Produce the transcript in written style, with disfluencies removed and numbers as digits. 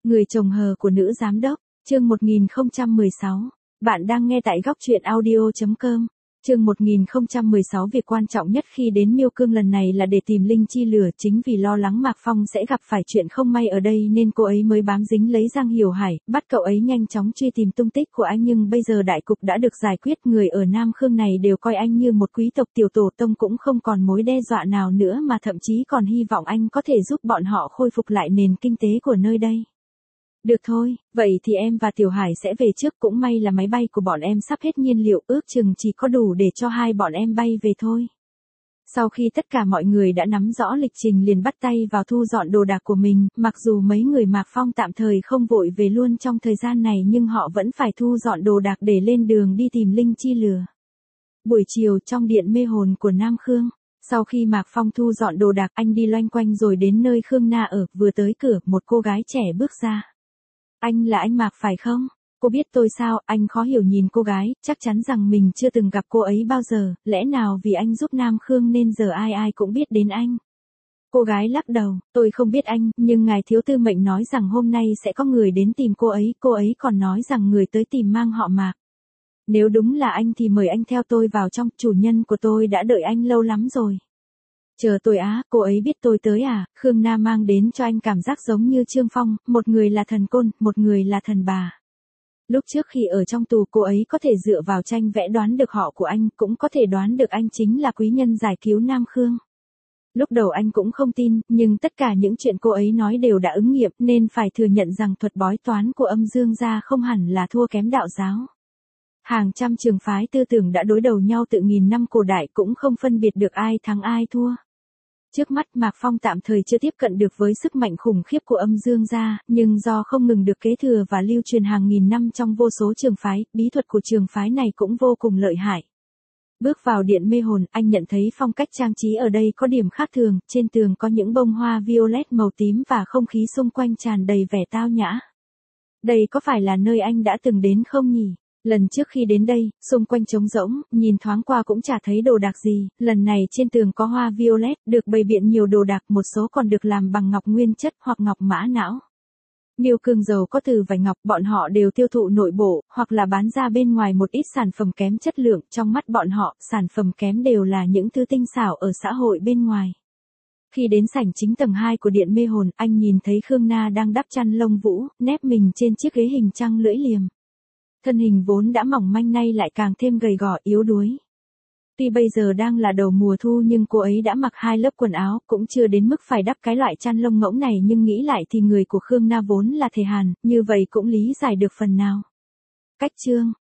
Người chồng hờ của nữ giám đốc, chương 1016. Bạn đang nghe tại góc truyện audio.com. Chương 1016. Việc quan trọng nhất khi đến Miêu Cương lần này là để tìm Linh Chi lửa, chính vì lo lắng Mạc Phong sẽ gặp phải chuyện không may ở đây nên cô ấy mới bám dính lấy Giang Hiểu Hải, bắt cậu ấy nhanh chóng truy tìm tung tích của anh, nhưng bây giờ đại cục đã được giải quyết, người ở Nam Khương này đều coi anh như một quý tộc tiểu tổ tông, cũng không còn mối đe dọa nào nữa mà thậm chí còn hy vọng anh có thể giúp bọn họ khôi phục lại nền kinh tế của nơi đây. Được thôi, vậy thì em và Tiểu Hải sẽ về trước, cũng may là máy bay của bọn em sắp hết nhiên liệu, ước chừng chỉ có đủ để cho hai bọn em bay về thôi. Sau khi tất cả mọi người đã nắm rõ lịch trình liền bắt tay vào thu dọn đồ đạc của mình, mặc dù mấy người Mạc Phong tạm thời không vội về luôn trong thời gian này nhưng họ vẫn phải thu dọn đồ đạc để lên đường đi tìm Linh Chi lừa. Buổi chiều trong điện mê hồn của Nam Khương. Sau khi Mạc Phong thu dọn đồ đạc, anh đi loanh quanh rồi đến nơi Khương Na ở, vừa tới cửa, một cô gái trẻ bước ra. Anh là anh Mạc phải không? Cô biết tôi sao? Anh khó hiểu nhìn cô gái, chắc chắn rằng mình chưa từng gặp cô ấy bao giờ, lẽ nào vì anh giúp Nam Khương nên giờ ai ai cũng biết đến anh? Cô gái lắc đầu, tôi không biết anh, nhưng ngài thiếu tư mệnh nói rằng hôm nay sẽ có người đến tìm cô ấy còn nói rằng người tới tìm mang họ Mạc. Nếu đúng là anh thì mời anh theo tôi vào trong, chủ nhân của tôi đã đợi anh lâu lắm rồi. Chờ tôi á, cô ấy biết tôi tới à? Khương Na mang đến cho anh cảm giác giống như Trương Phong, một người là thần côn, một người là thần bà. Lúc trước khi ở trong tù cô ấy có thể dựa vào tranh vẽ đoán được họ của anh, cũng có thể đoán được anh chính là quý nhân giải cứu Nam Khương. Lúc đầu anh cũng không tin, nhưng tất cả những chuyện cô ấy nói đều đã ứng nghiệm, nên phải thừa nhận rằng thuật bói toán của Âm Dương gia không hẳn là thua kém đạo giáo. Hàng trăm trường phái tư tưởng đã đối đầu nhau từ nghìn năm cổ đại cũng không phân biệt được ai thắng ai thua. Trước mắt Mạc Phong tạm thời chưa tiếp cận được với sức mạnh khủng khiếp của Âm Dương gia, nhưng do không ngừng được kế thừa và lưu truyền hàng nghìn năm trong vô số trường phái, bí thuật của trường phái này cũng vô cùng lợi hại. Bước vào điện mê hồn, anh nhận thấy phong cách trang trí ở đây có điểm khác thường, trên tường có những bông hoa violet màu tím và không khí xung quanh tràn đầy vẻ tao nhã. Đây có phải là nơi anh đã từng đến không nhỉ? Lần trước khi đến đây, xung quanh trống rỗng, nhìn thoáng qua cũng chả thấy đồ đạc gì, lần này trên tường có hoa violet, được bày biện nhiều đồ đạc, một số còn được làm bằng ngọc nguyên chất hoặc ngọc mã não. Miêu Cương giàu có từ vài ngọc, bọn họ đều tiêu thụ nội bộ, hoặc là bán ra bên ngoài một ít sản phẩm kém chất lượng, trong mắt bọn họ, sản phẩm kém đều là những thứ tinh xảo ở xã hội bên ngoài. Khi đến sảnh chính tầng 2 của điện mê hồn, anh nhìn thấy Khương Na đang đắp chăn lông vũ, nép mình trên chiếc ghế hình trăng lưỡi liềm. Thân hình vốn đã mỏng manh nay lại càng thêm gầy gò yếu đuối. Tuy bây giờ đang là đầu mùa thu nhưng cô ấy đã mặc 2 lớp quần áo, cũng chưa đến mức phải đắp cái loại chăn lông ngỗng này, nhưng nghĩ lại thì người của Khương Na vốn là thể hàn, như vậy cũng lý giải được phần nào. Cách chương,